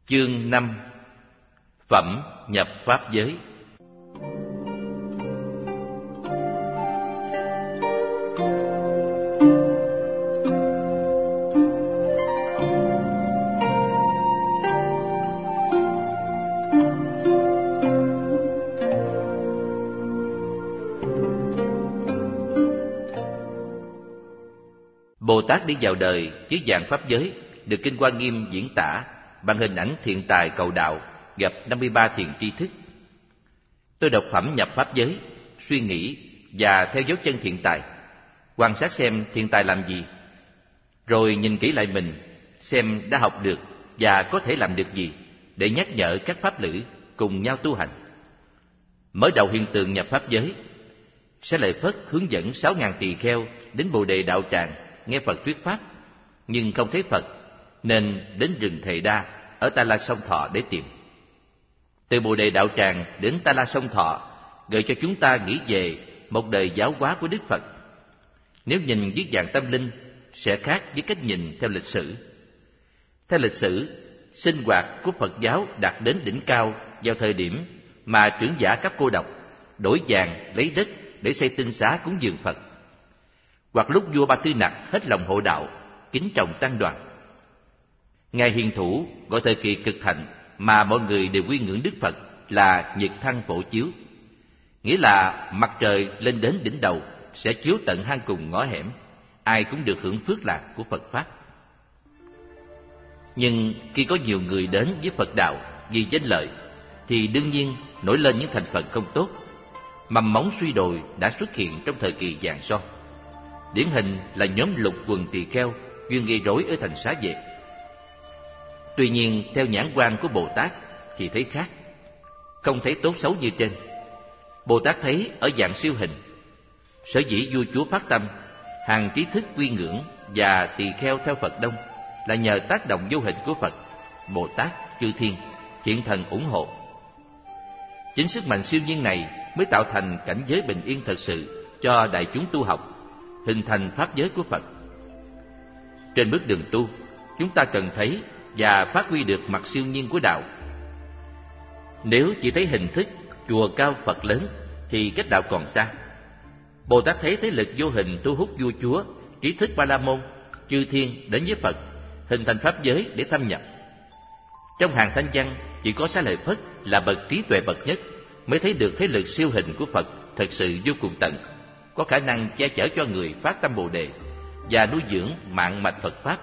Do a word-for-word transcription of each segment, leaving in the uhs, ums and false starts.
Chương năm. Phẩm nhập pháp giới. Bồ Tát đi vào đời dưới dạng pháp giới được Kinh Hoa Nghiêm diễn tả bằng hình ảnh thiện tài cầu đạo gặp năm mươi ba thiền tri thức. Tôi đọc phẩm nhập pháp giới, suy nghĩ và theo dấu chân thiện tài, quan sát xem thiện tài làm gì, rồi nhìn kỹ lại mình xem đã học được và có thể làm được gì để nhắc nhở các pháp lữ cùng nhau tu hành. Mở đầu hiện tượng nhập pháp giới, Xá Lợi Phất hướng dẫn sáu ngàn tỳ kheo đến Bồ Đề đạo tràng nghe Phật thuyết pháp, nhưng không thấy Phật nên đến rừng Thề Đa ở Ta La Sông Thọ để tìm. Từ Bồ Đề đạo tràng đến Ta La Sông Thọ gợi cho chúng ta nghĩ về một đời giáo hóa của Đức Phật. Nếu nhìn dưới dạng tâm linh sẽ khác với cách nhìn theo lịch sử. Theo lịch sử, sinh hoạt của Phật giáo đạt đến đỉnh cao vào thời điểm mà trưởng giả cấp cô độc đổi vàng lấy đất để xây tinh xá cúng dường Phật, hoặc lúc vua Ba Tư Nặc hết lòng hộ đạo, kính trọng tăng đoàn. Ngài Hiền Thủ gọi thời kỳ cực thạnh mà mọi người đều quy ngưỡng Đức Phật là nhật thăng phổ chiếu, nghĩa là mặt trời lên đến đỉnh đầu sẽ chiếu tận hang cùng ngõ hẻm, ai cũng được hưởng phước lạc của Phật pháp. Nhưng khi có nhiều người đến với Phật đạo vì danh lợi, thì đương nhiên nổi lên những thành phần không tốt. Mầm móng suy đồi đã xuất hiện trong thời kỳ vàng son. Điển hình là nhóm lục quần tỳ kheo chuyên gây rối ở thành Xá Vệ. Tuy nhiên theo nhãn quan của Bồ Tát thì thấy khác, không thấy tốt xấu như trên. Bồ Tát thấy ở dạng siêu hình. Sở dĩ vua chúa phát tâm, hàng trí thức quy ngưỡng và tỳ kheo theo Phật đông là nhờ tác động vô hình của Phật, Bồ Tát, chư thiên, thiện thần ủng hộ. Chính sức mạnh siêu nhiên này mới tạo thành cảnh giới bình yên thật sự cho đại chúng tu học, hình thành pháp giới của Phật. Trên bước đường tu, chúng ta cần thấy và phát huy được mặt siêu nhiên của đạo. Nếu chỉ thấy hình thức, chùa cao Phật lớn thì cách đạo còn xa. Bồ Tát thấy thế lực vô hình thu hút vua chúa, trí thức Ba La Môn, chư thiên đến với Phật, hình thành pháp giới để thâm nhập. Trong hàng thanh văn, chỉ có Xá Lợi Phất là bậc trí tuệ bậc nhất mới thấy được thế lực siêu hình của Phật thật sự vô cùng tận, có khả năng che chở cho người phát tâm Bồ Đề và nuôi dưỡng mạng mạch Phật pháp.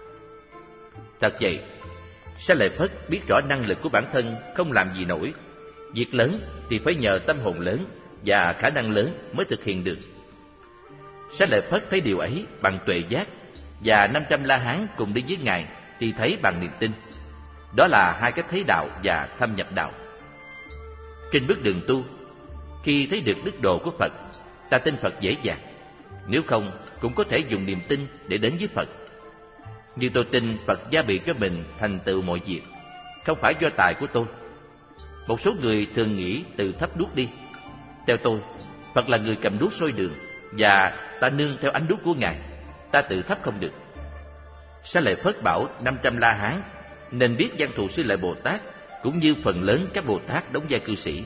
Thật vậy, Xá Lợi Phất biết rõ năng lực của bản thân không làm gì nổi. Việc lớn thì phải nhờ tâm hồn lớn và khả năng lớn mới thực hiện được. Xá Lợi Phất thấy điều ấy bằng tuệ giác, và năm trăm La Hán cùng đi với Ngài thì thấy bằng niềm tin. Đó là hai cách thấy đạo và thâm nhập đạo. Trên bước đường tu, khi thấy được đức độ của Phật, ta tin Phật dễ dàng. Nếu không, cũng có thể dùng niềm tin để đến với Phật. Như tôi tin Phật gia bị cho mình thành tựu mọi việc, không phải do tài của tôi. Một số người thường nghĩ từ thấp đuốc đi. Theo tôi, Phật là người cầm đuốc soi đường, và ta nương theo ánh đuốc của Ngài, ta tự thấp không được. Xá Lợi Phất bảo năm trăm La Hán nên biết Văn Thù Sư Lợi Bồ Tát, cũng như phần lớn các Bồ Tát đóng vai cư sĩ.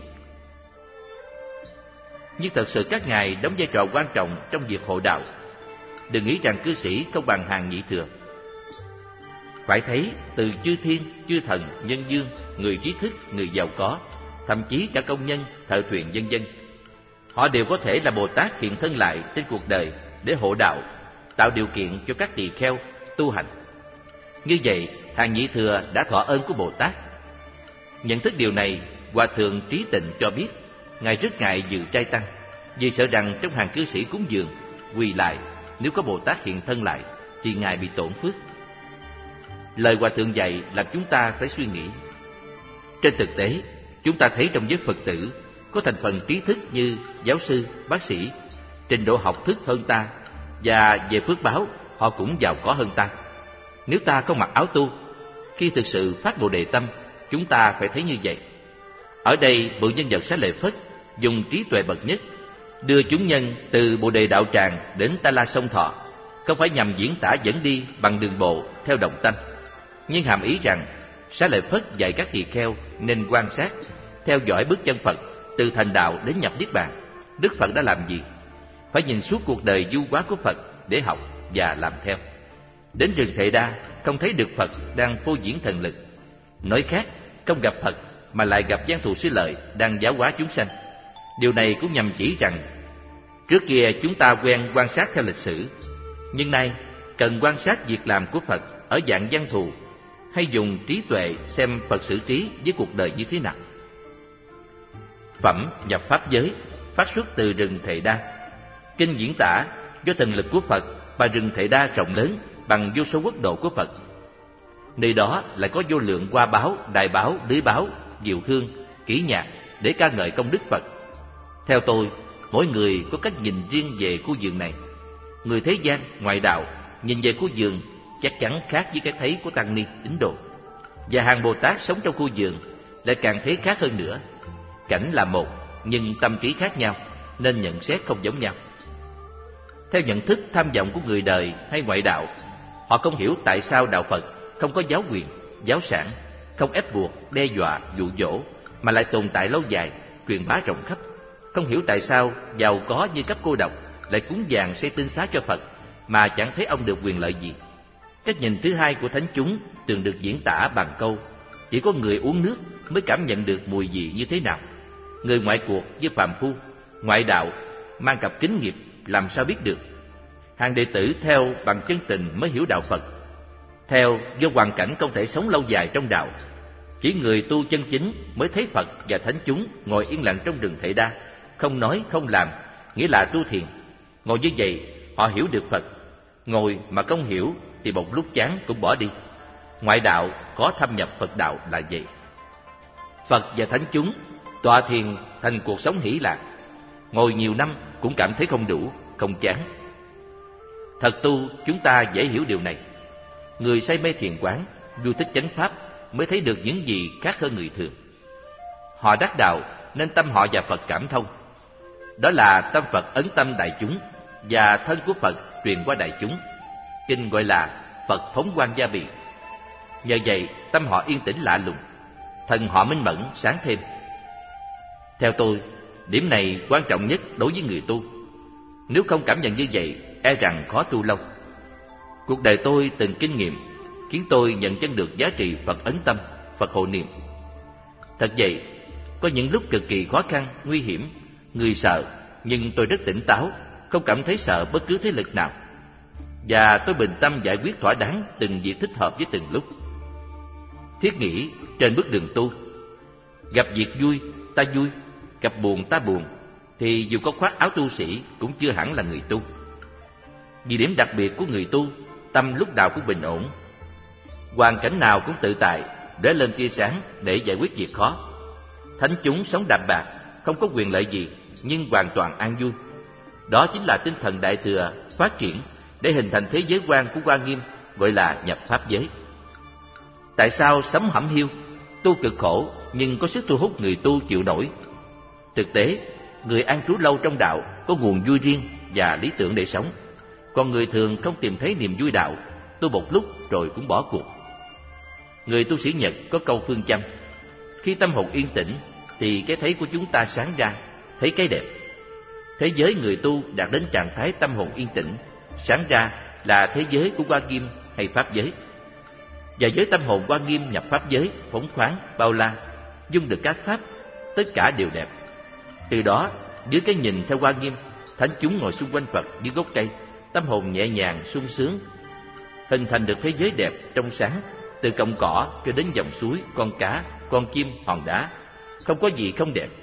Nhưng thật sự các ngài đóng vai trò quan trọng trong việc hộ đạo. Đừng nghĩ rằng cư sĩ không bằng hàng nhị thừa. Phải thấy từ chư thiên, chư thần, nhân dương, người trí thức, người giàu có, thậm chí cả công nhân, thợ thuyền vân vân, họ đều có thể là Bồ Tát hiện thân lại trên cuộc đời để hộ đạo, tạo điều kiện cho các tỳ kheo tu hành. Như vậy, hàng nhị thừa đã thọ ơn của Bồ Tát. Nhận thức điều này, Hòa Thượng Trí Tịnh cho biết Ngài rất ngại dự trai tăng, vì sợ rằng trong hàng cư sĩ cúng dường, quỳ lại, nếu có Bồ Tát hiện thân lại thì Ngài bị tổn phước. Lời Hòa Thượng dạy làm chúng ta phải suy nghĩ. Trên thực tế, chúng ta thấy trong giới Phật tử có thành phần trí thức như giáo sư, bác sĩ, trình độ học thức hơn ta, và về phước báo họ cũng giàu có hơn ta. Nếu ta không mặc áo tu, khi thực sự phát Bồ Đề tâm, chúng ta phải thấy như vậy. Ở đây, bậc nhân vật Xá Lợi Phất dùng trí tuệ bậc nhất đưa chúng nhân từ Bồ Đề đạo tràng đến Ta La Sông Thọ, không phải nhằm diễn tả dẫn đi bằng đường bộ theo động tâm, nhưng hàm ý rằng Xá Lợi Phất dạy các tỳ kheo nên quan sát, theo dõi bước chân Phật từ thành đạo đến nhập niết bàn. Đức Phật đã làm gì? Phải nhìn suốt cuộc đời du hóa của Phật để học và làm theo. Đến rừng Thệ Đa không thấy được Phật đang phô diễn thần lực. Nói khác, không gặp Phật mà lại gặp Giang Thù Sư Lợi đang giáo hóa chúng sanh. Điều này cũng nhằm chỉ rằng trước kia chúng ta quen quan sát theo lịch sử, nhưng nay cần quan sát việc làm của Phật ở dạng Giang Thù, hay dùng trí tuệ xem Phật xử trí với cuộc đời như thế nào. Phẩm nhập pháp giới phát xuất từ rừng Thệ Đa. Kinh diễn tả do thần lực của Phật và rừng Thệ Đa rộng lớn bằng vô số quốc độ của Phật. Nơi đó lại có vô lượng hoa báo, đại báo, lưới báo, diệu hương, kỹ nhạc để ca ngợi công đức Phật. Theo tôi, mỗi người có cách nhìn riêng về khu vườn này. Người thế gian, ngoại đạo nhìn về khu vườn chắc chắn khác với cái thấy của tăng ni tín đồ. Và hàng Bồ Tát sống trong khu vườn lại càng thấy khác hơn nữa. Cảnh là một, nhưng tâm trí khác nhau, nên nhận xét không giống nhau. Theo nhận thức tham vọng của người đời hay ngoại đạo, họ không hiểu tại sao đạo Phật không có giáo quyền, giáo sản, không ép buộc, đe dọa, dụ dỗ, mà lại tồn tại lâu dài, truyền bá rộng khắp. Không hiểu tại sao giàu có như cấp cô độc lại cúng dường xây tinh xá cho Phật mà chẳng thấy ông được quyền lợi gì. Cách nhìn thứ hai của thánh chúng thường được diễn tả bằng câu: chỉ có người uống nước mới cảm nhận được mùi vị như thế nào. Người ngoại cuộc với phàm phu, ngoại đạo mang cặp kính nghiệp làm sao biết được. Hàng đệ tử theo bằng chân tình mới hiểu đạo Phật. Theo do hoàn cảnh không thể sống lâu dài trong đạo, chỉ người tu chân chính mới thấy Phật và thánh chúng ngồi yên lặng trong rừng Thệ Đa, không nói không làm, nghĩa là tu thiền. Ngồi như vậy họ hiểu được Phật. Ngồi mà không hiểu thì một lúc chán cũng bỏ đi. Ngoại đạo có thâm nhập Phật đạo là vậy. Phật và thánh chúng tọa thiền thành cuộc sống hỷ lạc. Ngồi nhiều năm cũng cảm thấy không đủ, không chán. Thật tu chúng ta dễ hiểu điều này. Người say mê thiền quán, du thích chánh pháp mới thấy được những gì khác hơn người thường. Họ đắc đạo nên tâm họ và Phật cảm thông. Đó là tâm Phật ấn tâm đại chúng, và thân của Phật truyền qua đại chúng. Kinh gọi là Phật phóng quang gia bị. Nhờ vậy tâm họ yên tĩnh lạ lùng, thân họ minh mẫn sáng thêm. Theo tôi, điểm này quan trọng nhất đối với người tu. Nếu không cảm nhận như vậy, e rằng khó tu lâu. Cuộc đời tôi từng kinh nghiệm khiến tôi nhận chân được giá trị Phật ấn tâm, Phật hộ niệm. Thật vậy, có những lúc cực kỳ khó khăn, nguy hiểm, người sợ, nhưng tôi rất tỉnh táo, không cảm thấy sợ bất cứ thế lực nào. Và tôi bình tâm giải quyết thỏa đáng từng việc thích hợp với từng lúc. Thiết nghĩ trên bước đường tu, gặp việc vui ta vui, gặp buồn ta buồn, thì dù có khoác áo tu sĩ cũng chưa hẳn là người tu. Vì điểm đặc biệt của người tu, tâm lúc nào cũng bình ổn, hoàn cảnh nào cũng tự tại, để lên tia sáng để giải quyết việc khó. Thánh chúng sống đạm bạc, không có quyền lợi gì, nhưng hoàn toàn an vui. Đó chính là tinh thần Đại Thừa phát triển để hình thành thế giới quan của Hoa Nghiêm, gọi là nhập pháp giới. Tại sao sấm hẩm hiu, tu cực khổ nhưng có sức thu hút người tu chịu nổi? Thực tế, người an trú lâu trong đạo có nguồn vui riêng và lý tưởng để sống, còn người thường không tìm thấy niềm vui đạo, tu một lúc rồi cũng bỏ cuộc. Người tu sĩ Nhật có câu phương châm: khi tâm hồn yên tĩnh thì cái thấy của chúng ta sáng ra, thấy cái đẹp. Thế giới người tu đạt đến trạng thái tâm hồn yên tĩnh, sáng ra là thế giới của Hoa Nghiêm hay pháp giới. Và với tâm hồn Hoa Nghiêm nhập pháp giới, phóng khoáng, bao la, dung được các pháp, tất cả đều đẹp. Từ đó, dưới cái nhìn theo Hoa Nghiêm, thánh chúng ngồi xung quanh Phật dưới gốc cây, tâm hồn nhẹ nhàng, sung sướng, hình thành được thế giới đẹp trong sáng, từ cọng cỏ cho đến dòng suối, con cá, con chim, hòn đá, không có gì không đẹp.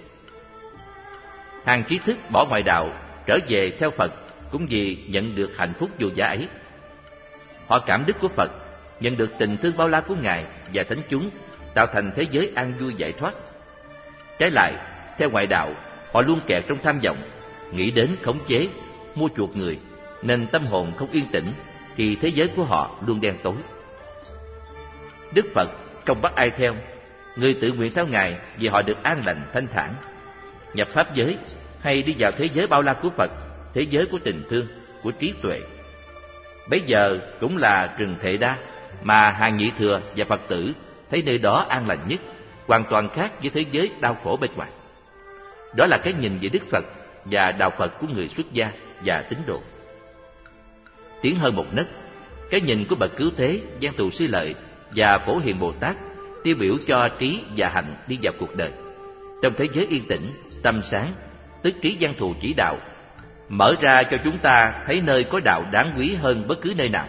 Hàng trí thức bỏ ngoại đạo trở về theo Phật cũng vì nhận được hạnh phúc vô giá ấy. Họ cảm đức của Phật, nhận được tình thương bao la của Ngài và thánh chúng, tạo thành thế giới an vui giải thoát. Trái lại, theo ngoại đạo, họ luôn kẹt trong tham vọng, nghĩ đến khống chế, mua chuộc người, nên tâm hồn không yên tĩnh, thì thế giới của họ luôn đen tối. Đức Phật không bắt ai theo, người tự nguyện theo Ngài vì họ được an lành thanh thản. Nhập pháp giới hay đi vào thế giới bao la của Phật, thế giới của tình thương, của trí tuệ. Bấy giờ cũng là rừng Thệ Đa mà hàng nhị thừa và Phật tử thấy nơi đó an lành nhất, hoàn toàn khác với thế giới đau khổ bên ngoài. Đó là cái nhìn về Đức Phật và đạo Phật của người xuất gia và tín đồ. Tiến hơn một nấc, cái nhìn của bậc cứu thế, Văn Thù Sư Lợi và Phổ Hiền Bồ Tát tiêu biểu cho trí và hạnh đi vào cuộc đời. Trong thế giới yên tĩnh, tâm sáng, tức trí Văn Thù chỉ đạo, mở ra cho chúng ta thấy nơi có đạo đáng quý hơn bất cứ nơi nào.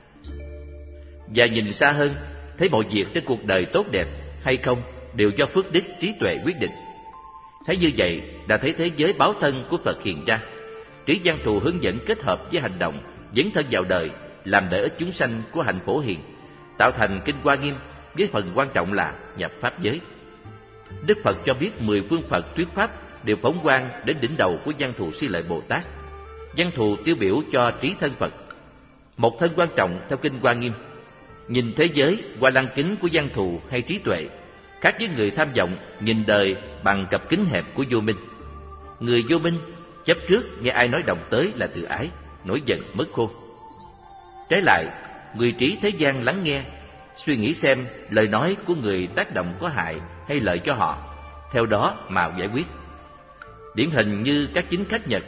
Và nhìn xa hơn, thấy mọi việc trên cuộc đời tốt đẹp hay không đều do phước đức trí tuệ quyết định. Thấy như vậy đã thấy thế giới báo thân của Phật hiện ra. Trí Văn Thù hướng dẫn kết hợp với hành động dấn thân vào đời, làm lợi ích chúng sanh của hạnh Phổ Hiền, tạo thành Kinh Hoa Nghiêm với phần quan trọng là nhập pháp giới. Đức Phật cho biết mười phương Phật thuyết pháp đều phóng quang đến đỉnh đầu của Văn Thù Sư Lợi Bồ Tát. Văn Thù tiêu biểu cho trí thân Phật, một thân quan trọng theo Kinh Hoa Nghiêm. Nhìn thế giới qua lăng kính của Văn Thù hay trí tuệ, khác với người tham vọng nhìn đời bằng cặp kính hẹp của vô minh. Người vô minh chấp trước nghe ai nói đồng tới là tự ái, nổi giận mất khôn. Trái lại, người trí thế gian lắng nghe, suy nghĩ xem lời nói của người tác động có hại hay lợi cho họ, theo đó mà giải quyết. Điển hình như các chính khách Nhật,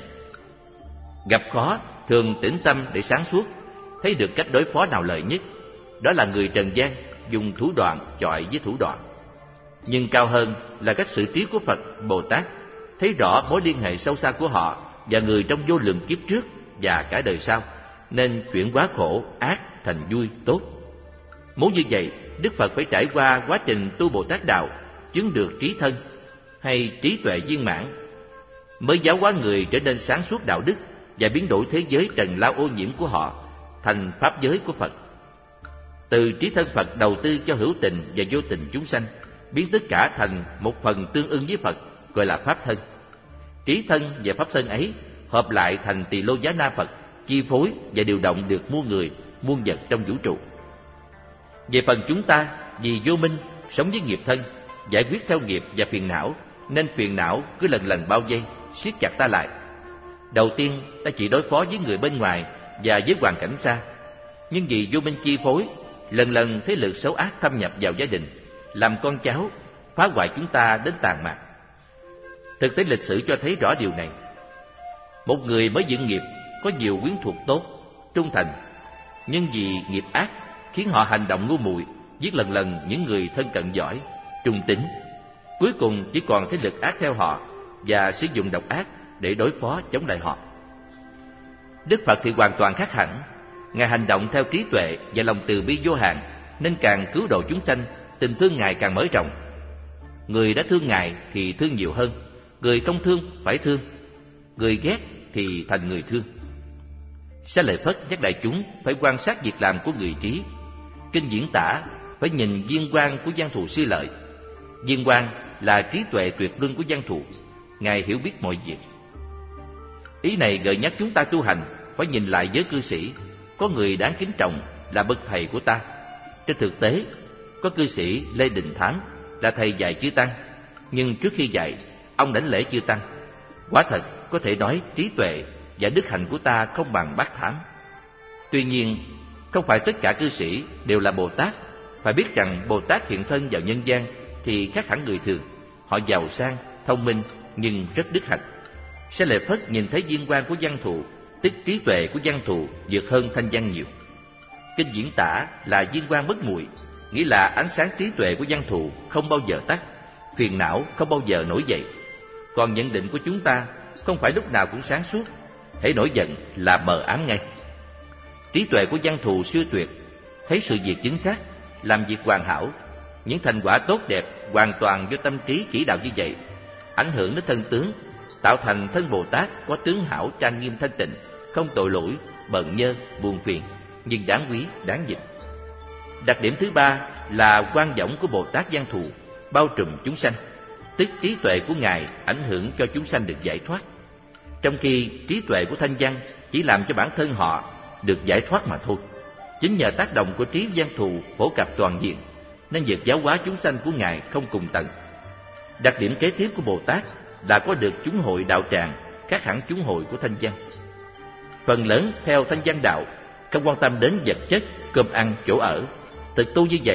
gặp khó thường tĩnh tâm để sáng suốt, thấy được cách đối phó nào lợi nhất. Đó là người trần gian dùng thủ đoạn chọi với thủ đoạn. Nhưng cao hơn là cách xử trí của Phật, Bồ Tát, thấy rõ mối liên hệ sâu xa của họ và người trong vô lượng kiếp trước và cả đời sau, nên chuyển hóa khổ, ác thành vui, tốt. Muốn như vậy, Đức Phật phải trải qua quá trình tu Bồ Tát Đạo, chứng được trí thân hay trí tuệ viên mãn, mới giáo hóa người trở nên sáng suốt đạo đức và biến đổi thế giới trần lao ô nhiễm của họ thành pháp giới của Phật. Từ trí thân Phật đầu tư cho hữu tình và vô tình chúng sanh, biến tất cả thành một phần tương ưng với Phật, gọi là pháp thân. Trí thân và pháp thân ấy hợp lại thành Tỳ Lô Giá Na Phật, chi phối và điều động được muôn người, muôn vật trong vũ trụ. Về phần chúng ta, vì vô minh, sống với nghiệp thân, giải quyết theo nghiệp và phiền não, nên phiền não cứ lần lần bao vây, siết chặt ta lại. Đầu tiên, ta chỉ đối phó với người bên ngoài và với hoàn cảnh xa. Nhưng vì vô minh chi phối, lần lần thế lực xấu ác thâm nhập vào gia đình, làm con cháu, phá hoại chúng ta đến tàn mạc. Thực tế lịch sử cho thấy rõ điều này. Một người mới dựng nghiệp có nhiều quyến thuộc tốt, trung thành, nhưng vì nghiệp ác khiến họ hành động ngu muội, giết lần lần những người thân cận giỏi, trung tín. Cuối cùng chỉ còn thế lực ác theo họ và sử dụng độc ác để đối phó chống lại họ. Đức Phật thì hoàn toàn khác hẳn. Ngài hành động theo trí tuệ và lòng từ bi vô hạn, nên càng cứu độ chúng sanh, tình thương Ngài càng mở rộng. Người đã thương Ngài thì thương nhiều hơn, người không thương phải thương, người ghét thì thành người thương. Xá Lợi Phất nhắc đại chúng phải quan sát việc làm của người trí. Kinh diễn tả phải nhìn viên quang của Văn Thù Sư Lợi. Viên quang là trí tuệ tuyệt luân của Văn Thù, Ngài hiểu biết mọi việc. Ý này gợi nhắc chúng ta tu hành phải nhìn lại giới cư sĩ. Có người đáng kính trọng là bậc thầy của ta. Trên thực tế, có cư sĩ Lê Đình Thám là thầy dạy chư tăng, nhưng trước khi dạy, ông đảnh lễ chư tăng. Quả thật có thể nói trí tuệ và đức hạnh của ta không bằng Bác Thám. Tuy nhiên, không phải tất cả cư sĩ đều là Bồ Tát. Phải biết rằng Bồ Tát hiện thân vào nhân gian thì khác hẳn người thường. Họ giàu sang, thông minh nhưng rất đức hạnh. Xá Lợi Phất nhìn thấy viên quang của Văn Thù, tức trí tuệ của Văn Thù vượt hơn Thanh Văn nhiều. Kinh diễn tả là viên quang bất muội, nghĩa là ánh sáng trí tuệ của Văn Thù không bao giờ tắt, phiền não không bao giờ nổi dậy. Còn nhận định của chúng ta không phải lúc nào cũng sáng suốt, hễ nổi giận là mờ ám ngay. Trí tuệ của Văn Thù siêu tuyệt, thấy sự việc chính xác, làm việc hoàn hảo. Những thành quả tốt đẹp hoàn toàn do tâm trí chỉ đạo như vậy, ảnh hưởng đến thân tướng, tạo thành thân Bồ Tát có tướng hảo trang nghiêm thanh tịnh, không tội lỗi, bận nhơ, buồn phiền, nhưng đáng quý, đáng dịch. Đặc điểm thứ ba là quan võng của Bồ Tát Văn Thù bao trùm chúng sanh, tức trí tuệ của Ngài ảnh hưởng cho chúng sanh được giải thoát, trong khi trí tuệ của Thanh Văn chỉ làm cho bản thân họ được giải thoát mà thôi. Chính nhờ tác động của trí Văn Thù phổ cập toàn diện, nên việc giáo hóa chúng sanh của Ngài không cùng tận. Đặc điểm kế tiếp của Bồ Tát là có được chúng hội đạo tràng khác hẳn chúng hội của Thanh Văn. Phần lớn theo Thanh Văn đạo không quan tâm đến vật chất, cơm ăn, chỗ ở. Thực tu như vậy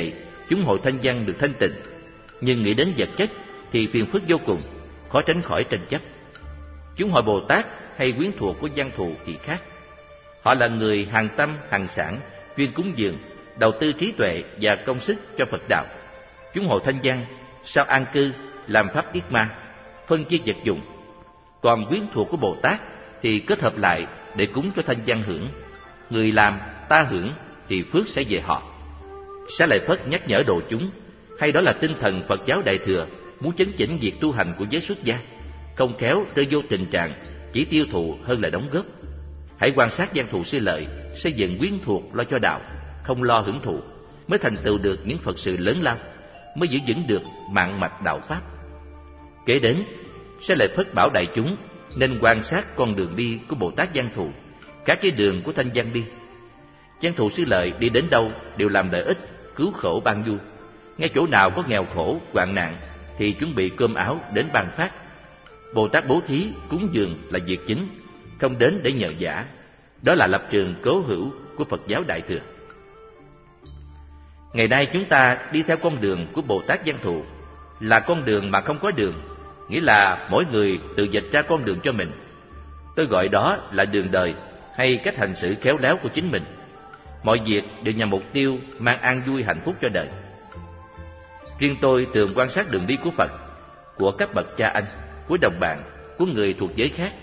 chúng hội thanh văn được thanh tịnh, nhưng nghĩ đến vật chất thì phiền phức vô cùng, khó tránh khỏi tranh chấp. Chúng hội Bồ Tát hay quyến thuộc của văn thù thì khác. Họ là người hàng tâm hàng sản, chuyên cúng dường, đầu tư trí tuệ và công sức cho Phật đạo. Chúng hội thanh văn sao an cư, làm pháp yết ma, phân chia vật dụng. Còn quyến thuộc của Bồ Tát thì kết hợp lại để cúng cho thanh văn hưởng. Người làm, ta hưởng thì phước sẽ về họ. Xá Lợi Phất nhắc nhở độ chúng, hay đó là tinh thần Phật giáo Đại Thừa muốn chấn chỉnh việc tu hành của giới xuất gia, không khéo rơi vô tình trạng chỉ tiêu thụ hơn là đóng góp. Hãy quan sát văn thù sư lợi, xây dựng quyến thuộc lo cho đạo, không lo hưởng thụ, mới thành tựu được những Phật sự lớn lao, mới giữ vững được mạng mạch đạo pháp. Kế đến, Xá Lợi Phất bảo đại chúng nên quan sát con đường đi của Bồ Tát Văn Thù, các cái đường của thanh văn đi. Văn thù sư lợi đi đến đâu đều làm lợi ích, cứu khổ ban vui. Ngay chỗ nào có nghèo khổ, hoạn nạn thì chuẩn bị cơm áo đến ban phát. Bồ Tát bố thí, cúng dường là việc chính, không đến để nhờ vả. Đó là lập trường cố hữu của Phật giáo Đại Thừa. Ngày nay chúng ta đi theo con đường của Bồ Tát Văn Thù, là con đường mà không có đường, nghĩa là mỗi người tự vạch ra con đường cho mình. Tôi gọi đó là đường đời hay cách hành xử khéo léo của chính mình. Mọi việc đều nhằm mục tiêu mang an vui hạnh phúc cho đời. Riêng tôi thường quan sát đường đi của Phật, của các bậc cha anh, của đồng bạn, của người thuộc giới khác.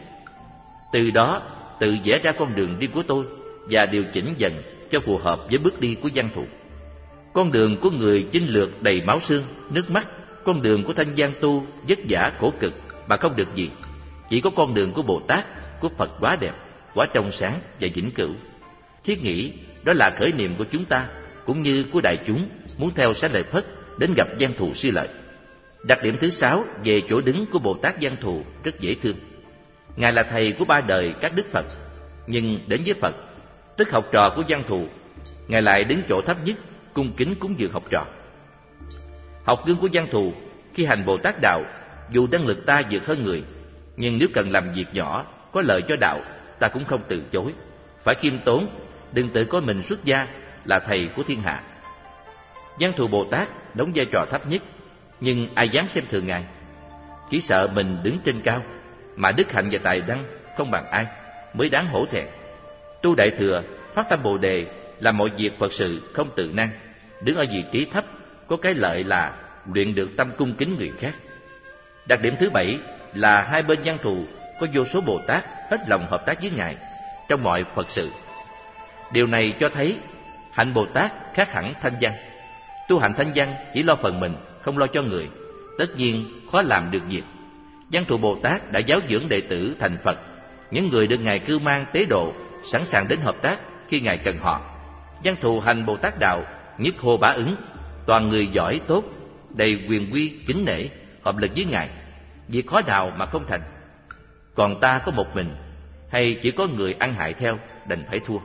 Từ đó tự vẽ ra con đường đi của tôi và điều chỉnh dần cho phù hợp với bước đi của Văn Thù. Con đường của người chinh lược đầy máu xương, nước mắt, con đường của thanh văn tu vất vả khổ cực mà không được gì. Chỉ có con đường của Bồ Tát, của Phật quá đẹp, quá trong sáng và vĩnh cửu. Thiết nghĩ đó là khởi niệm của chúng ta, cũng như của đại chúng muốn theo Xá Lợi Phất đến gặp Văn Thù sư lợi. Đặc điểm thứ sáu về chỗ đứng của Bồ Tát Văn Thù rất dễ thương. Ngài là thầy của ba đời các đức Phật, nhưng đến với Phật, tức học trò của Văn Thù, Ngài lại đứng chỗ thấp nhất, cung kính cúng dường học trò. Học gương của Văn Thù khi hành Bồ Tát đạo, dù năng lực ta vượt hơn người, nhưng nếu cần làm việc nhỏ có lợi cho đạo, ta cũng không từ chối. Phải khiêm tốn, đừng tự coi mình xuất gia là thầy của thiên hạ. Văn Thù Bồ Tát đóng vai trò thấp nhất, nhưng ai dám xem thường Ngài? Chỉ sợ mình đứng trên cao, mà đức hạnh và tài năng không bằng ai, mới đáng hổ thẹn. Tu Đại Thừa, phát tâm Bồ Đề, làm mọi việc Phật sự không tự năng, đứng ở vị trí thấp, có cái lợi là luyện được tâm cung kính người khác. Đặc điểm thứ bảy là hai bên Văn Thù có vô số Bồ Tát hết lòng hợp tác với Ngài trong mọi Phật sự. Điều này cho thấy hạnh Bồ Tát khác hẳn thanh văn. Tu hành thanh văn chỉ lo phần mình, không lo cho người, tất nhiên khó làm được việc. Văn Thù Bồ Tát đã giáo dưỡng đệ tử thành Phật, những người được Ngài cưu mang tế độ, sẵn sàng đến hợp tác khi Ngài cần họ. Văn Thù hành Bồ Tát đạo, nhất hô bá ứng, toàn người giỏi tốt, đầy quyền quy kính nể, hợp lực với Ngài, việc khó nào mà không thành. Còn ta có một mình, hay chỉ có người ăn hại theo, đành phải thua.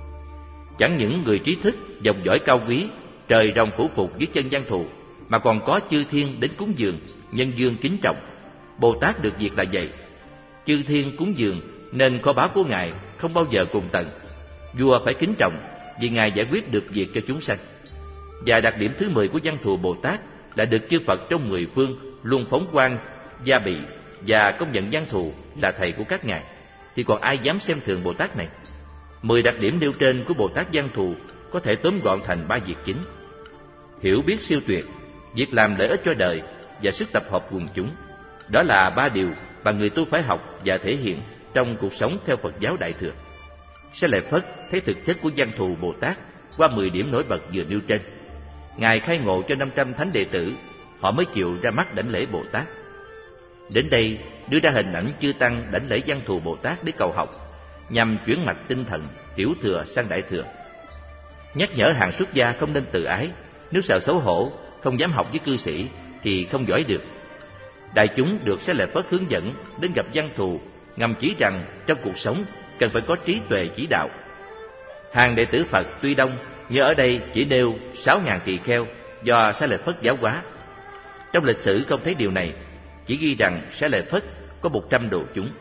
Chẳng những người trí thức, dòng dõi cao quý, trời rồng phủ phục dưới chân Văn Thù, mà còn có chư thiên đến cúng dường, nhân dương kính trọng. Bồ Tát được việc là vậy. Chư thiên cúng dường nên kho báu của Ngài không bao giờ cùng tận. Vua phải kính trọng vì Ngài giải quyết được việc cho chúng sanh. Và đặc điểm thứ mười của Văn Thù Bồ Tát là được chư Phật trong mười phương luôn phóng quang, gia bị và công nhận Văn Thù là thầy của các ngài. Thì còn ai dám xem thường Bồ Tát này? Mười đặc điểm nêu trên của Bồ Tát Văn Thù có thể tóm gọn thành ba việc chính: hiểu biết siêu tuyệt, việc làm lợi ích cho đời và sức tập hợp quần chúng. Đó là ba điều mà người tu phải học và thể hiện trong cuộc sống theo Phật giáo Đại Thừa. Xá Lợi Phất thấy thực chất của Văn Thù Bồ Tát qua mười điểm nổi bật vừa nêu trên. Ngài khai ngộ cho năm trăm thánh đệ tử, họ mới chịu ra mắt đảnh lễ Bồ Tát. Đến đây đưa ra hình ảnh chư tăng đảnh lễ Văn Thù Bồ Tát để cầu học, nhằm chuyển mạch tinh thần tiểu thừa sang đại thừa. Nhắc nhở hàng xuất gia không nên tự ái, nếu sợ xấu hổ, không dám học với cư sĩ thì không giỏi được. Đại chúng được Xá Lợi Phất hướng dẫn đến gặp Văn Thù, ngầm chỉ rằng trong cuộc sống cần phải có trí tuệ chỉ đạo. Hàng đệ tử Phật tuy đông, nhưng ở đây chỉ nêu sáu ngàn tỳ kheo do Xá Lợi Phất giáo hóa. Trong lịch sử không thấy điều này, chỉ ghi rằng Xá Lợi Phất có một trăm đồ chúng.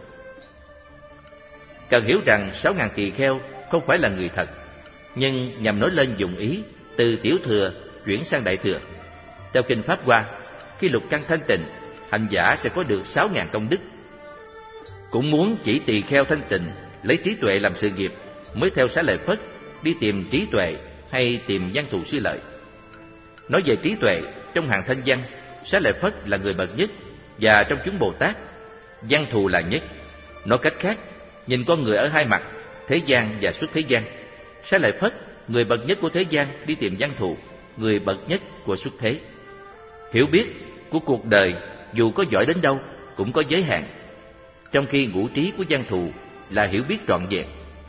Cần hiểu rằng sáu ngàn tỳ kheo không phải là người thật, nhưng nhằm nói lên dụng ý từ tiểu thừa chuyển sang Đại Thừa. Theo Kinh Pháp Hoa, khi lục căn thanh tịnh, hành giả sẽ có được sáu ngàn công đức. Cũng muốn chỉ tỳ kheo thanh tịnh, lấy trí tuệ làm sự nghiệp, mới theo Xá Lợi Phất đi tìm trí tuệ hay tìm Văn Thù Sư Lợi. Nói về trí tuệ, trong hàng thanh văn, Xá Lợi Phất là người bậc nhất, và trong chúng Bồ Tát, Văn Thù là nhất. Nói cách khác, nhìn con người ở hai mặt, thế gian và xuất thế gian. Xá Lợi Phất, người bậc nhất của thế gian, đi tìm Văn Thù, người bậc nhất của xuất thế. Hiểu biết của cuộc đời dù có giỏi đến đâu cũng có giới hạn, trong khi ngũ trí của Văn Thù là hiểu biết trọn vẹn.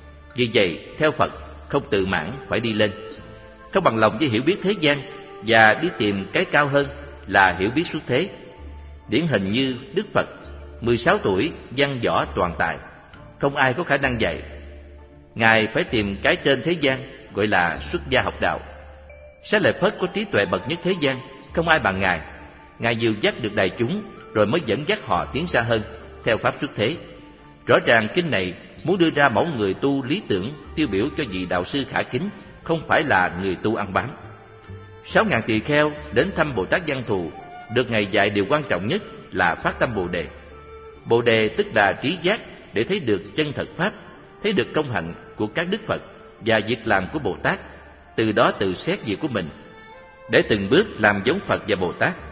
Vì vậy, theo Phật, không tự mãn phải đi lên, không bằng lòng với hiểu biết thế gian và đi tìm cái cao hơn là hiểu biết xuất thế. Điển hình như Đức Phật, mười sáu tuổi văn võ toàn tài, không ai có khả năng dạy. Ngài phải tìm cái trên thế gian, gọi là xuất gia học đạo. Xá Lợi Phất có trí tuệ bậc nhất thế gian, không ai bằng Ngài. Ngài dìu dắt được đại chúng, rồi mới dẫn dắt họ tiến xa hơn, theo pháp xuất thế. Rõ ràng kinh này muốn đưa ra mẫu người tu lý tưởng tiêu biểu cho vị đạo sư khả kính, không phải là người tu ăn bám. Sáu ngàn tỳ kheo đến thăm Bồ Tát Văn Thù, được Ngài dạy điều quan trọng nhất là phát tâm Bồ Đề. Bồ Đề tức là trí giác, để thấy được chân thật pháp, thấy được công hạnh của các Đức Phật và việc làm của Bồ Tát, từ đó tự xét việc của mình, để từng bước làm giống Phật và Bồ Tát.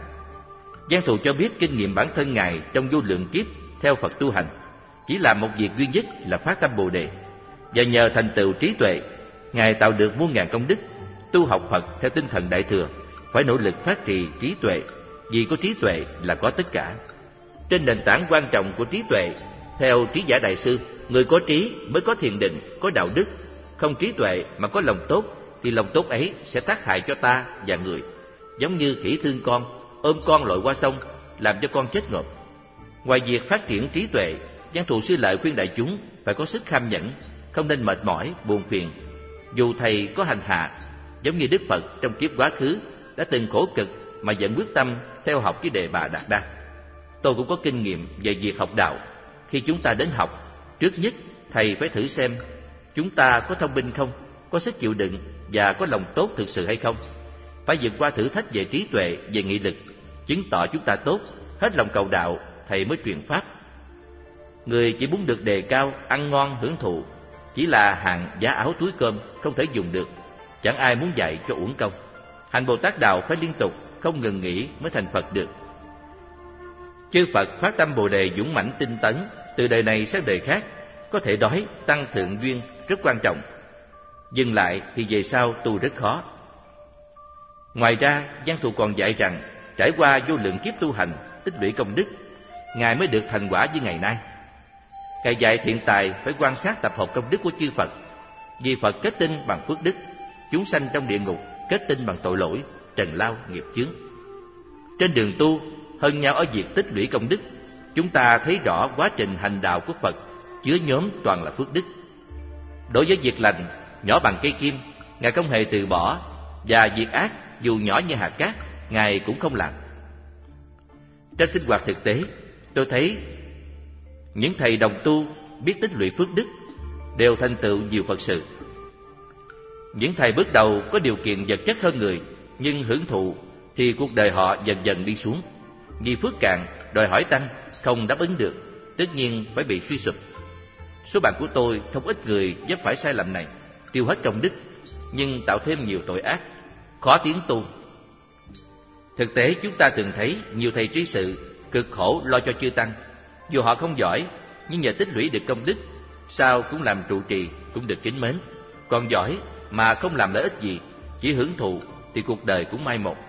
Văn Thù cho biết kinh nghiệm bản thân Ngài trong vô lượng kiếp theo Phật tu hành, chỉ làm một việc duy nhất là phát tâm Bồ Đề, và nhờ thành tựu trí tuệ, Ngài tạo được muôn ngàn công đức. Tu học Phật theo tinh thần Đại Thừa, phải nỗ lực phát trì trí tuệ, vì có trí tuệ là có tất cả. Trên nền tảng quan trọng của trí tuệ, theo Trí Giả Đại Sư, người có trí mới có thiền định, có đạo đức. Không trí tuệ mà có lòng tốt, thì lòng tốt ấy sẽ tác hại cho ta và người. Giống như khỉ thương con, ôm con lội qua sông, làm cho con chết ngộp. Ngoài việc phát triển trí tuệ, Văn Thù Sư Lợi khuyên đại chúng phải có sức kham nhẫn, không nên mệt mỏi, buồn phiền. Dù thầy có hành hạ, giống như Đức Phật trong kiếp quá khứ đã từng khổ cực mà vẫn quyết tâm theo học với Đề Bà Đạt Đa. Tôi cũng có kinh nghiệm về việc học đạo. Khi chúng ta đến học, trước nhất thầy phải thử xem chúng ta có thông minh không, có sức chịu đựng và có lòng tốt thực sự hay không. Phải vượt qua thử thách về trí tuệ, về nghị lực, chứng tỏ chúng ta tốt, hết lòng cầu đạo, thầy mới truyền pháp. Người chỉ muốn được đề cao, ăn ngon, hưởng thụ, chỉ là hàng giá áo túi cơm, không thể dùng được. Chẳng ai muốn dạy cho uổng công. Hành Bồ Tát đạo phải liên tục, không ngừng nghỉ mới thành Phật được. Chư Phật phát tâm Bồ Đề dũng mãnh tinh tấn, từ đời này sang đời khác, có thể nói tăng thượng duyên rất quan trọng. Dừng lại thì về sau tu rất khó. Ngoài ra, Văn Thù còn dạy rằng trải qua vô lượng kiếp tu hành, tích lũy công đức, Ngài mới được thành quả như ngày nay. Ngài dạy thiện tài phải quan sát tập hợp công đức của chư Phật, vì Phật kết tinh bằng phước đức, chúng sanh trong địa ngục kết tinh bằng tội lỗi, trần lao nghiệp chướng. Trên đường tu, hơn nhau ở việc tích lũy công đức, chúng ta thấy rõ quá trình hành đạo của Phật chứa nhóm toàn là phước đức. Đối với việc lành nhỏ bằng cây kim, Ngài không hề từ bỏ, và việc ác dù nhỏ như hạt cát, Ngài cũng không làm. Trong sinh hoạt thực tế, tôi thấy những thầy đồng tu biết tích lũy phước đức đều thành tựu nhiều Phật sự. Những thầy bước đầu có điều kiện vật chất hơn người, nhưng hưởng thụ thì cuộc đời họ dần dần đi xuống. Vì phước cạn, đòi hỏi tăng không đáp ứng được, tất nhiên phải bị suy sụp. Số bạn của tôi không ít người vấp phải sai lầm này, tiêu hết công đức nhưng tạo thêm nhiều tội ác, khó tiến tu. Thực tế chúng ta thường thấy nhiều thầy trí sự cực khổ lo cho chư tăng, dù họ không giỏi nhưng nhờ tích lũy được công đức, sao cũng làm trụ trì, cũng được kính mến. Còn giỏi mà không làm lợi ích gì, chỉ hưởng thụ thì cuộc đời cũng mai một.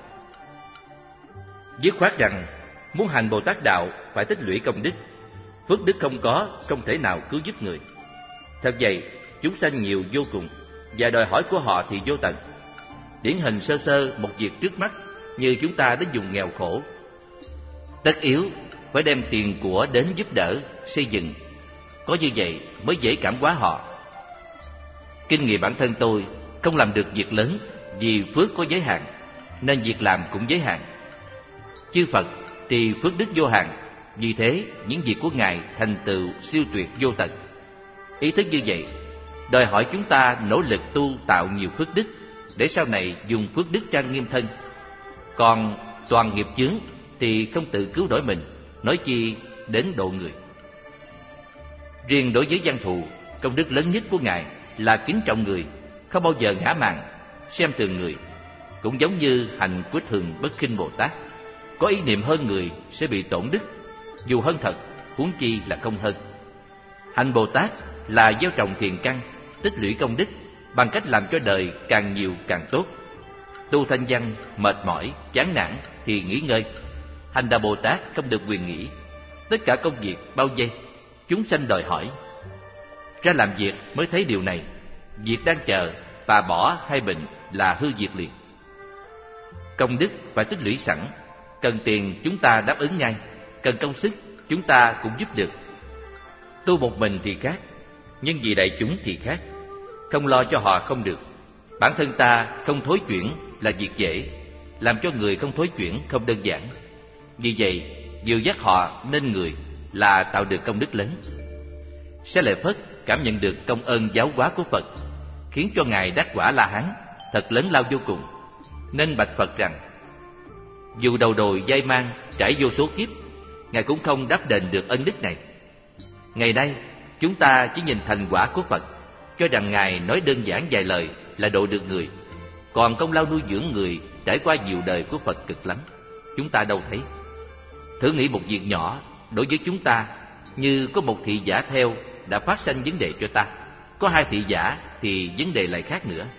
Dứt khoát rằng muốn hành Bồ Tát đạo phải tích lũy công đức. Phước đức không có, không thể nào cứu giúp người. Thật vậy, chúng sanh nhiều vô cùng, và đòi hỏi của họ thì vô tận. Điển hình sơ sơ một việc trước mắt, như chúng ta đến vùng nghèo khổ, tất yếu phải đem tiền của đến giúp đỡ, xây dựng. Có như vậy mới dễ cảm hóa họ. Kinh nghiệm bản thân tôi không làm được việc lớn, vì phước có giới hạn, nên việc làm cũng giới hạn. Chư Phật thì phước đức vô hạn, vì thế những việc của Ngài thành tựu siêu tuyệt vô tận. Ý thức như vậy đòi hỏi chúng ta nỗ lực tu tạo nhiều phước đức, để sau này dùng phước đức trang nghiêm thân. Còn toàn nghiệp chướng thì không tự cứu đổi mình, nói chi đến độ người. Riêng đối với Văn Thù, công đức lớn nhất của Ngài là kính trọng người, không bao giờ ngã mạn, xem thường người. Cũng giống như hành của Thường Bất Khinh Bồ Tát, có ý niệm hơn người sẽ bị tổn đức, dù hơn thật, huống chi là không hơn. Hành Bồ Tát là gieo trồng thiền căn, tích lũy công đức bằng cách làm cho đời càng nhiều càng tốt. Tu thanh văn, mệt mỏi, chán nản thì nghỉ ngơi. Hành Đạo Bồ Tát không được quyền nghỉ. Tất cả công việc bao vây, chúng sanh đòi hỏi. Ra làm việc mới thấy điều này. Việc đang chờ, tà bỏ hay bệnh là hư diệt liền. Công đức phải tích lũy sẵn. Cần tiền chúng ta đáp ứng ngay, cần công sức chúng ta cũng giúp được. Tu một mình thì khác, nhưng vì đại chúng thì khác. Không lo cho họ không được. Bản thân ta không thối chuyển là việc dễ, làm cho người không thối chuyển không đơn giản. Vì vậy, dìu dắt họ nên người là tạo được công đức lớn. Xá Lợi Phất cảm nhận được công ơn giáo hóa của Phật, khiến cho Ngài đắc quả La Hán thật lớn lao vô cùng, nên bạch Phật rằng: dù đầu đồi dai mang trải vô số kiếp, Ngài cũng không đáp đền được ân đức này. Ngày nay chúng ta chỉ nhìn thành quả của Phật, cho rằng Ngài nói đơn giản vài lời là độ được người, còn công lao nuôi dưỡng người trải qua nhiều đời của Phật cực lắm, chúng ta đâu thấy. Thử nghĩ một việc nhỏ đối với chúng ta, như có một thị giả theo đã phát sanh vấn đề cho ta, có hai thị giả thì vấn đề lại khác nữa.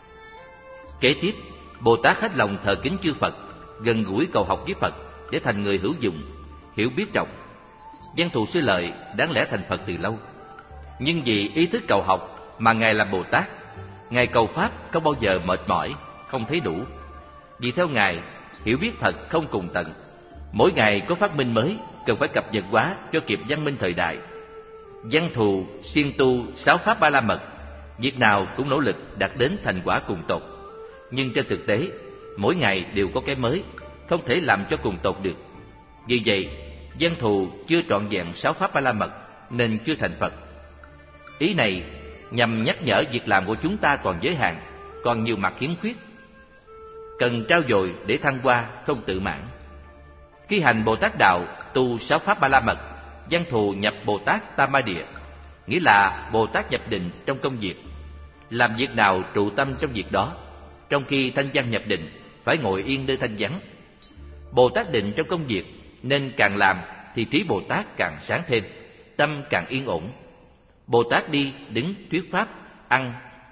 Kế tiếp, Bồ Tát hết lòng thờ kính chư Phật, gần gũi cầu học với Phật để thành người hữu dụng, hiểu biết rộng. Văn Thù Sư Lợi đáng lẽ thành Phật từ lâu, nhưng vì ý thức cầu học mà Ngài làm Bồ Tát. Ngài cầu Pháp không bao giờ mệt mỏi, không thấy đủ. Vì theo Ngài, hiểu biết thật không cùng tận. Mỗi ngày có phát minh mới, cần phải cập nhật hóa cho kịp văn minh thời đại. Văn Thù siêng tu sáu pháp ba la mật, việc nào cũng nỗ lực đạt đến thành quả cùng tột. Nhưng trên thực tế, mỗi ngày đều có cái mới, không thể làm cho cùng tột được. Vì vậy, Văn Thù chưa trọn vẹn sáu pháp ba la mật nên chưa thành Phật. Ý này nhằm nhắc nhở việc làm của chúng ta còn giới hạn, còn nhiều mặt khiếm khuyết, cần trau dồi để thăng hoa, không tự mãn. Khi hành Bồ Tát đạo tu sáu pháp ba la mật, Văn Thù nhập Bồ Tát Tam Ma Địa, nghĩa là Bồ Tát nhập định trong công việc, làm việc nào trụ tâm trong việc đó. Trong khi thanh văn nhập định, phải ngồi yên nơi thanh vắng. Bồ Tát định trong công việc, nên càng làm thì trí Bồ Tát càng sáng thêm, tâm càng yên ổn. Bồ Tát đi, đứng, thuyết pháp, ăn,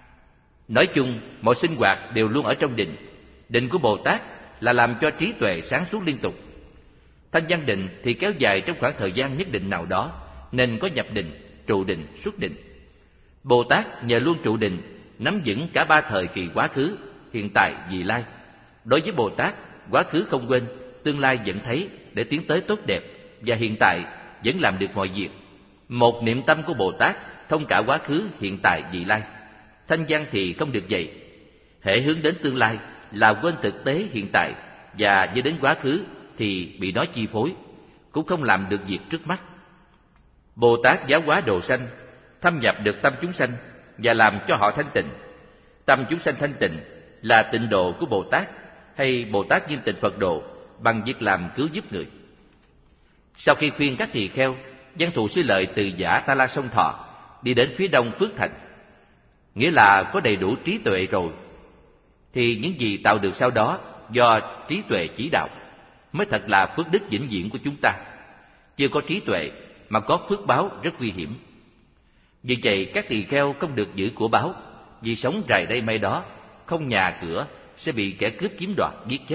nói chung mọi sinh hoạt đều luôn ở trong định. Định của Bồ Tát là làm cho trí tuệ sáng suốt liên tục. Thanh văn định thì kéo dài trong khoảng thời gian nhất định nào đó, nên có nhập định, trụ định, xuất định. Bồ Tát nhờ luôn trụ định, nắm vững cả ba thời kỳ quá khứ, hiện tại, vị lai. Đối với Bồ Tát, quá khứ không quên, tương lai vẫn thấy để tiến tới tốt đẹp, và hiện tại vẫn làm được mọi việc. Một niệm tâm của Bồ Tát thông cả quá khứ, hiện tại, vị lai. Thanh văn thì không được vậy. Hễ hướng đến tương lai là quên thực tế hiện tại, và như đến quá khứ thì bị nó chi phối, cũng không làm được việc trước mắt. Bồ Tát giáo hóa độ sanh, thâm nhập được tâm chúng sanh và làm cho họ thanh tịnh. Tâm chúng sanh thanh tịnh là tịnh độ của Bồ Tát, hay Bồ Tát nghiêm tịnh Phật độ bằng việc làm cứu giúp người. Sau khi khuyên các tỳ kheo, Văn Thù Sư Lợi từ Giả Ta La Sông Thọ đi đến phía đông Phước Thành, nghĩa là có đầy đủ trí tuệ rồi, thì những gì tạo được sau đó do trí tuệ chỉ đạo, mới thật là phước đức vĩnh viễn của chúng ta. Chưa có trí tuệ mà có phước báo rất nguy hiểm. Vì vậy các tỳ kheo không được giữ của báo, vì sống rày đây may đó, không nhà cửa, sẽ bị kẻ cướp chiếm đoạt giết chết.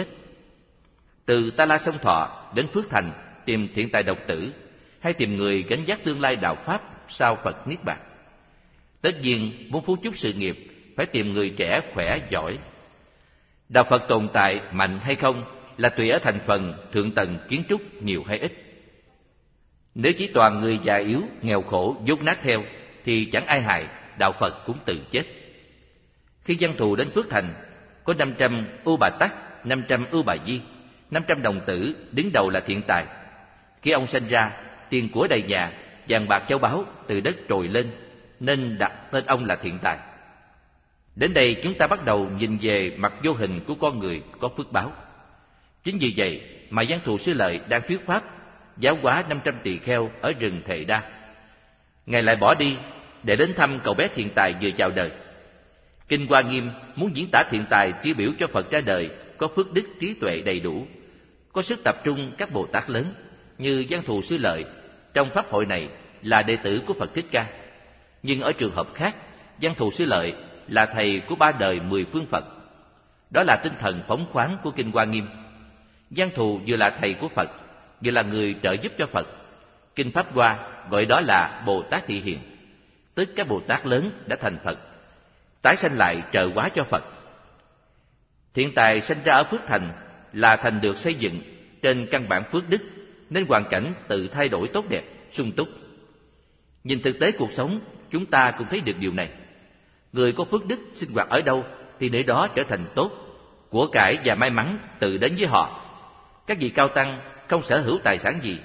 Từ Ta La Sông Thọ đến Phước Thành tìm thiện tài độc tử, hay tìm người gánh vác tương lai đạo pháp sau Phật Niết Bàn. Tất nhiên muốn phú chúc sự nghiệp, phải tìm người trẻ khỏe giỏi. Đạo Phật tồn tại mạnh hay không là tùy ở thành phần thượng tầng kiến trúc nhiều hay ít. Nếu chỉ toàn người già yếu, nghèo khổ, dốt nát theo, thì chẳng ai hại, đạo Phật cũng tự chết. Khi Văn Thù đến Phước Thành, có năm trăm ưu bà tắc, năm trăm ưu bà di, năm trăm đồng tử, đứng đầu là thiện tài. Khi ông sinh ra, tiền của đầy nhà, vàng bạc châu báu từ đất trồi lên, nên đặt tên ông là thiện tài. Đến đây chúng ta bắt đầu nhìn về mặt vô hình của con người có phước báo. Chính vì vậy mà Văn Thù Sư Lợi đang thuyết pháp giáo hóa năm trăm tỳ kheo ở rừng Thệ Đa. Ngài lại bỏ đi để đến thăm cậu bé thiện tài vừa chào đời. Kinh Hoa Nghiêm muốn diễn tả thiện tài tiêu biểu cho Phật ra đời có phước đức trí tuệ đầy đủ, có sức tập trung các Bồ Tát lớn, như Văn Thù Sư Lợi trong pháp hội này là đệ tử của Phật Thích Ca. Nhưng ở trường hợp khác, Văn Thù Sư Lợi là thầy của ba đời mười phương Phật. Đó là tinh thần phóng khoáng của Kinh Hoa Nghiêm. Văn Thù vừa là thầy của Phật, vừa là người trợ giúp cho Phật. Kinh Pháp Hoa gọi đó là Bồ Tát Thị Hiện, tức các Bồ Tát lớn đã thành Phật, tái sanh lại trợ hóa cho Phật. Thiện tài sinh ra ở phước thành là thành được xây dựng trên căn bản phước đức, nên hoàn cảnh tự thay đổi tốt đẹp, sung túc. Nhìn thực tế cuộc sống, chúng ta cũng thấy được điều này. Người có phước đức sinh hoạt ở đâu thì nơi đó trở thành tốt, của cải và may mắn tự đến với họ. Các vị cao tăng không sở hữu tài sản gì,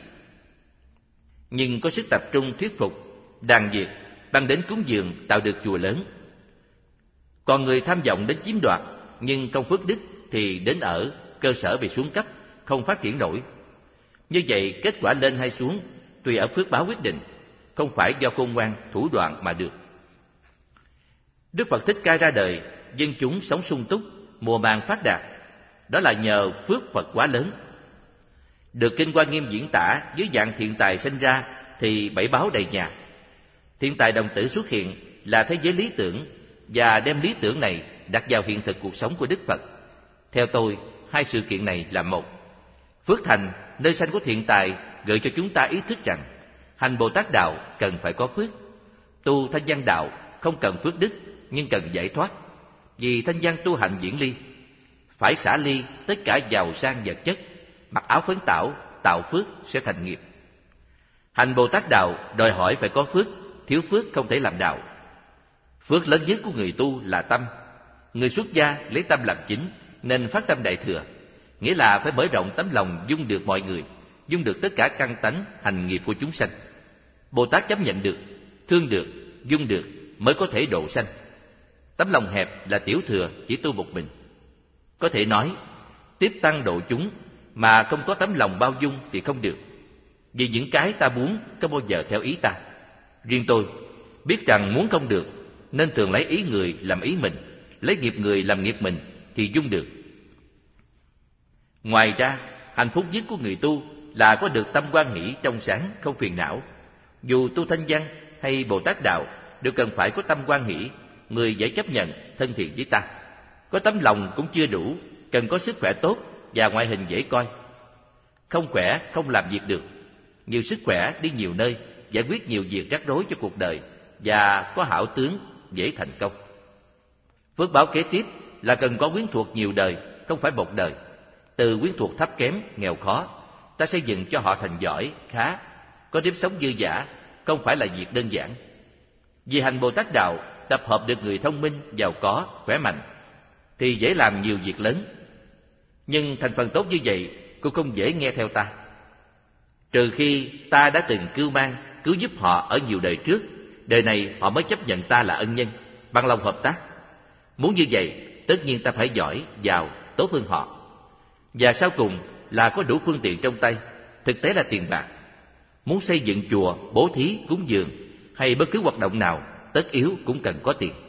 nhưng có sức tập trung thuyết phục, đàn diệt, bằng đến cúng dường tạo được chùa lớn. Còn người tham vọng đến chiếm đoạt, nhưng không phước đức thì đến ở, cơ sở bị xuống cấp, không phát triển nổi. Như vậy kết quả lên hay xuống tùy ở phước báo quyết định, không phải do khôn ngoan thủ đoạn mà được. Đức Phật Thích Ca ra đời, dân chúng sống sung túc, mùa màng phát đạt, đó là nhờ phước Phật quá lớn. Được Kinh Hoa Nghiêm diễn tả dưới dạng thiện tài sinh ra thì bảy báo đầy nhà. Thiện tài đồng tử xuất hiện là thế giới lý tưởng, và đem lý tưởng này đặt vào hiện thực cuộc sống của Đức Phật. Theo tôi, hai sự kiện này là một. Phước thành, nơi sanh của thiện tài, gợi cho chúng ta ý thức rằng hành Bồ Tát đạo cần phải có phước. Tu thanh văn đạo không cần phước đức, nhưng cần giải thoát. Vì thanh văn tu hành diễn ly, phải xả ly tất cả giàu sang vật chất, mặc áo phấn tảo, tạo phước sẽ thành nghiệp. Hành Bồ Tát đạo đòi hỏi phải có phước, thiếu phước không thể làm đạo. Phước lớn nhất của người tu là tâm. Người xuất gia lấy tâm làm chính, nên phát tâm đại thừa, nghĩa là phải mở rộng tấm lòng dung được mọi người, dung được tất cả căn tánh hành nghiệp của chúng sanh. Bồ Tát chấp nhận được, thương được, dung được mới có thể độ sanh. Tấm lòng hẹp là tiểu thừa, chỉ tu một mình. Có thể nói, tiếp tăng độ chúng mà không có tấm lòng bao dung thì không được. Vì những cái ta muốn không bao giờ theo ý ta. Riêng tôi biết rằng muốn không được, nên thường lấy ý người làm ý mình, lấy nghiệp người làm nghiệp mình thì dung được. Ngoài ra, hạnh phúc nhất của người tu là có được tâm quan hỷ trong sáng, không phiền não. Dù tu thanh văn hay Bồ Tát đạo đều cần phải có tâm quan hỷ, người dễ chấp nhận, thân thiện với ta. Có tấm lòng cũng chưa đủ, cần có sức khỏe tốt và ngoại hình dễ coi. Không khỏe không làm việc được. Nhiều sức khỏe đi nhiều nơi, giải quyết nhiều việc rắc rối cho cuộc đời, và có hảo tướng dễ thành công. Phước báo kế tiếp là cần có quyến thuộc nhiều đời, không phải một đời. Từ quyến thuộc thấp kém, nghèo khó, ta xây dựng cho họ thành giỏi, khá, có nếp sống dư dả, không phải là việc đơn giản. Vì hành Bồ Tát đạo tập hợp được người thông minh, giàu có, khỏe mạnh, thì dễ làm nhiều việc lớn. Nhưng thành phần tốt như vậy cũng không dễ nghe theo ta. Trừ khi ta đã từng cưu mang, cứu giúp họ ở nhiều đời trước, đời này họ mới chấp nhận ta là ân nhân, bằng lòng hợp tác. Muốn như vậy, tất nhiên ta phải giỏi, giàu, tốt hơn họ. Và sau cùng là có đủ phương tiện trong tay, thực tế là tiền bạc. Muốn xây dựng chùa, bố thí, cúng dường hay bất cứ hoạt động nào, tất yếu cũng cần có tiền.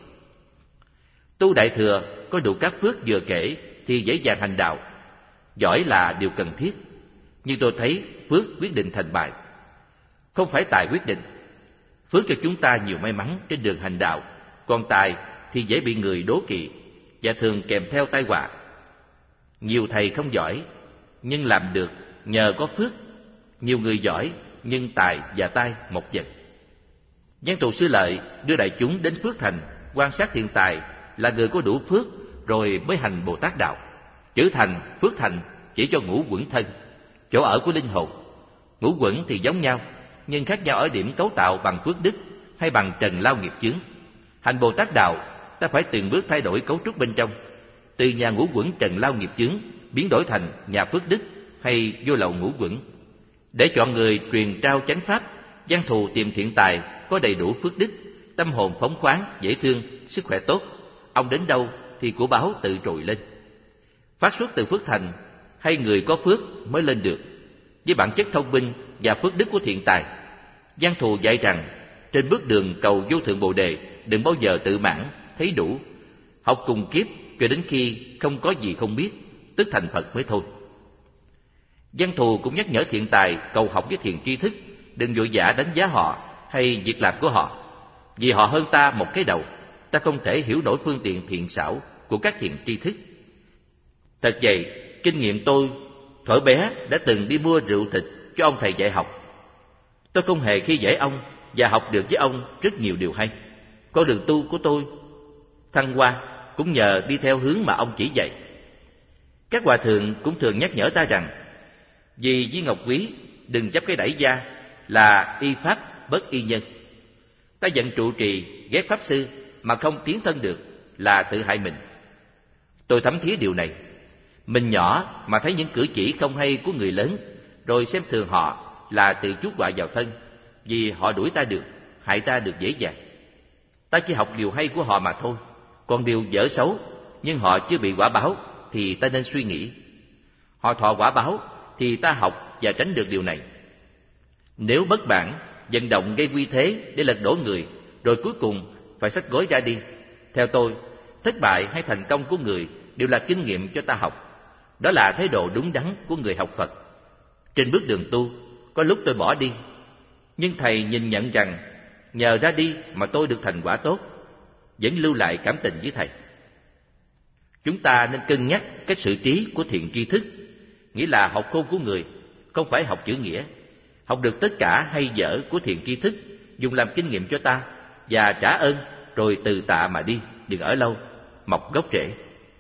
Tu đại thừa có đủ các phước vừa kể thì dễ dàng hành đạo. Giỏi là điều cần thiết, nhưng tôi thấy phước quyết định thành bại. Không phải tài quyết định. Phước cho chúng ta nhiều may mắn trên đường hành đạo, còn tài thì dễ bị người đố kỵ và thường kèm theo tai họa. Nhiều thầy không giỏi nhưng làm được nhờ có phước, nhiều người giỏi nhưng tài và tai một vật. Văn Thù Sư Lợi đưa đại chúng đến phước thành, quan sát thiện tài là người có đủ phước rồi mới hành Bồ Tát đạo. Chữ thành, phước thành chỉ cho ngũ quẩn thân, chỗ ở của linh hồn. Ngũ quẩn thì giống nhau, nhưng khác nhau ở điểm cấu tạo bằng phước đức hay bằng trần lao nghiệp chướng. Hành Bồ Tát đạo, ta phải từng bước thay đổi cấu trúc bên trong, từ nhà ngũ quẩn trần lao nghiệp chướng biến đổi thành nhà phước đức hay vô lậu ngũ quẩn. Để chọn người truyền trao chánh pháp, Văn Thù tìm thiện tài có đầy đủ phước đức, tâm hồn phóng khoáng, dễ thương, sức khỏe tốt, ông đến đâu thì của báo tự trồi lên. Phát xuất từ phước thành hay người có phước mới lên được. Với bản chất thông minh và phước đức của thiện tài, Giang Thù dạy rằng trên bước đường cầu vô thượng bồ đề, đừng bao giờ tự mãn, thấy đủ. Học cùng kiếp cho đến khi không có gì không biết, tức thành Phật mới thôi. Giang Thù cũng nhắc nhở thiện tài cầu học với thiện tri thức, đừng vội vã đánh giá họ hay việc làm của họ. Vì họ hơn ta một cái đầu, ta không thể hiểu nổi phương tiện thiện xảo của các thiện tri thức. Thật vậy, kinh nghiệm tôi thuở bé đã từng đi mua rượu thịt cho ông thầy dạy học. Tôi không hề khi dễ ông và học được với ông rất nhiều điều hay. Con đường tu của tôi thăng hoa cũng nhờ đi theo hướng mà ông chỉ dạy. Các hòa thượng cũng thường nhắc nhở ta rằng vì Di Ngọc Quý đừng chấp cái đẩy gia là y pháp bất y nhân. Ta giận trụ trì ghét pháp sư mà không tiến thân được là tự hại mình. Tôi thấm thía điều này. Mình nhỏ mà thấy những cử chỉ không hay của người lớn, rồi xem thường họ là tự chuốc họa vào thân, vì họ đuổi ta được, hại ta được dễ dàng. Ta chỉ học điều hay của họ mà thôi, còn điều dở xấu nhưng họ chưa bị quả báo thì ta nên suy nghĩ. Họ thọ quả báo thì ta học và tránh được điều này. Nếu bất bản vận động gây quy thế để lật đổ người, rồi cuối cùng phải xách gối ra đi, theo tôi, thất bại hay thành công của người đều là kinh nghiệm cho ta học. Đó là thái độ đúng đắn của người học Phật. Trên bước đường tu, có lúc tôi bỏ đi, nhưng thầy nhìn nhận rằng nhờ ra đi mà tôi được thành quả tốt, vẫn lưu lại cảm tình với thầy. Chúng ta nên cân nhắc cái sự trí của thiện tri thức, nghĩa là học khôn của người, không phải học chữ nghĩa. Học được tất cả hay dở của thiện tri thức, dùng làm kinh nghiệm cho ta, và trả ơn rồi từ tạ mà đi, đừng ở lâu, mọc gốc rễ.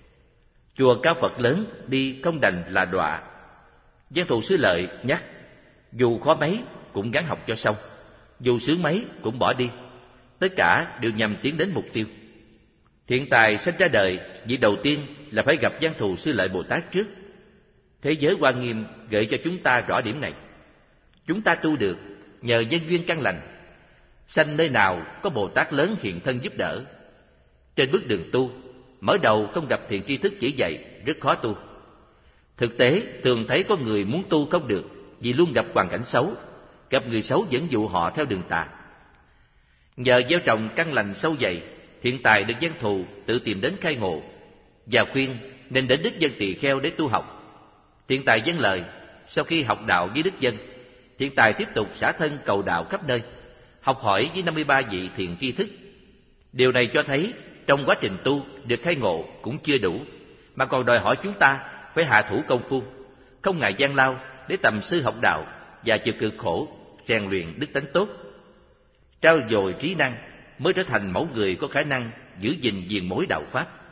Chùa cao Phật lớn đi không đành là đọa. Giang Thù Sư Lợi nhắc, dù khó mấy cũng gắng học cho xong, dù sướng mấy cũng bỏ đi. Tất cả đều nhằm tiến đến mục tiêu. Thiện tài sinh ra đời, việc đầu tiên là phải gặp Giang Thù Sư Lợi Bồ Tát trước. Thế giới Hoa Nghiêm gợi cho chúng ta rõ điểm này. Chúng ta tu được nhờ nhân duyên căn lành. Sanh nơi nào có Bồ Tát lớn hiện thân giúp đỡ. Trên bước đường tu, mở đầu không gặp thiện tri thức chỉ dạy, rất khó tu. Thực tế thường thấy có người muốn tu không được vì luôn gặp hoàn cảnh xấu, gặp người xấu dẫn dụ họ theo đường tà. Nhờ gieo trồng căn lành sâu dày, thiện tài được Giang Thù tự tìm đến khai ngộ và khuyên nên đến Đức Dân Tỳ Kheo để tu học. Thiện tài vâng lời. Sau khi học đạo với Đức Dân, thiện tài tiếp tục xả thân cầu đạo khắp nơi, học hỏi với năm mươi ba vị thiện tri thức. Điều này cho thấy trong quá trình tu được khai ngộ cũng chưa đủ, mà còn đòi hỏi chúng ta phải hạ thủ công phu, không ngại gian lao để tầm sư học đạo và chịu cực khổ rèn luyện đức tánh tốt. Trau dồi trí năng mới trở thành mẫu người có khả năng giữ gìn viền mối đạo pháp.